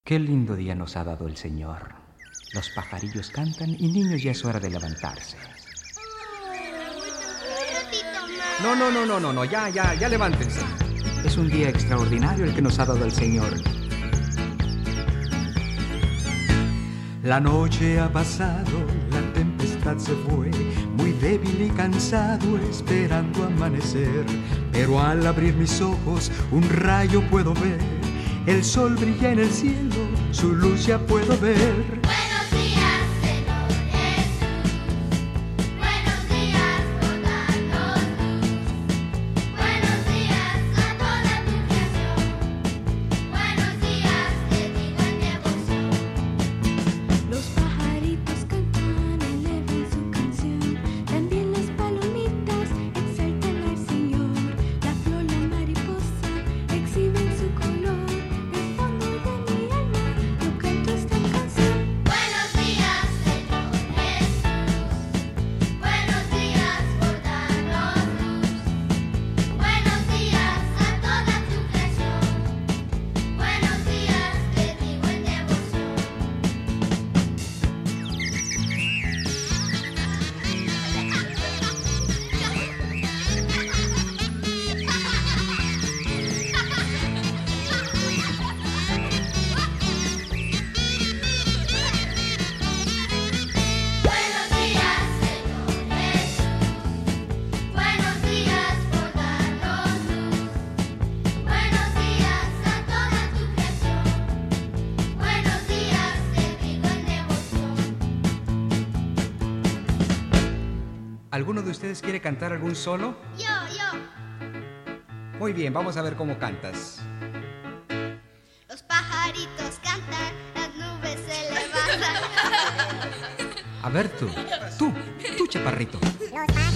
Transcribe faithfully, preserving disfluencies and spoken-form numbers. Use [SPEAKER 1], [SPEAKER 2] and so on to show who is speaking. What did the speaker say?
[SPEAKER 1] Qué lindo día nos ha dado el Señor. Los pajarillos cantan y niños, ya es hora de levantarse. No, no, no, no, no, no, ya, ya, ya levántense. Es un día extraordinario el que nos ha dado el Señor.
[SPEAKER 2] La noche ha pasado, la tempestad se fue, muy débil y cansado esperando amanecer. Pero al abrir mis ojos un rayo puedo ver, el sol brilla en el cielo, su luz ya puedo ver.
[SPEAKER 3] Buenos días, Señor Jesús. Buenos días, rodanos luz. Buenos días a toda tu creación. Buenos días, te digo en devoción.
[SPEAKER 4] Los pajaritos cantan, elevan su canción. También las palomitas exaltan al Señor. La flor, la mariposa exhiben su color. Del fondo de mi alma yo canto esta canción.
[SPEAKER 3] Buenos días, Señor Jesús. Buenos días, rodanos luz. Buenos días a toda tu creación. Buenos días, te digo en devoción. Buenos días, Señor Jesús. Buenos días, rodanos luz. Buenos días a toda tu creación. Buenos días, te digo en devoción.
[SPEAKER 1] ¿Alguno de ustedes quiere cantar algún solo?
[SPEAKER 3] Yo, yo.
[SPEAKER 1] Muy bien, vamos a ver cómo cantas.
[SPEAKER 3] Los pajaritos cantan, las nubes se levantan.
[SPEAKER 1] A ver tú, tú, tú, chaparrito.
[SPEAKER 3] Los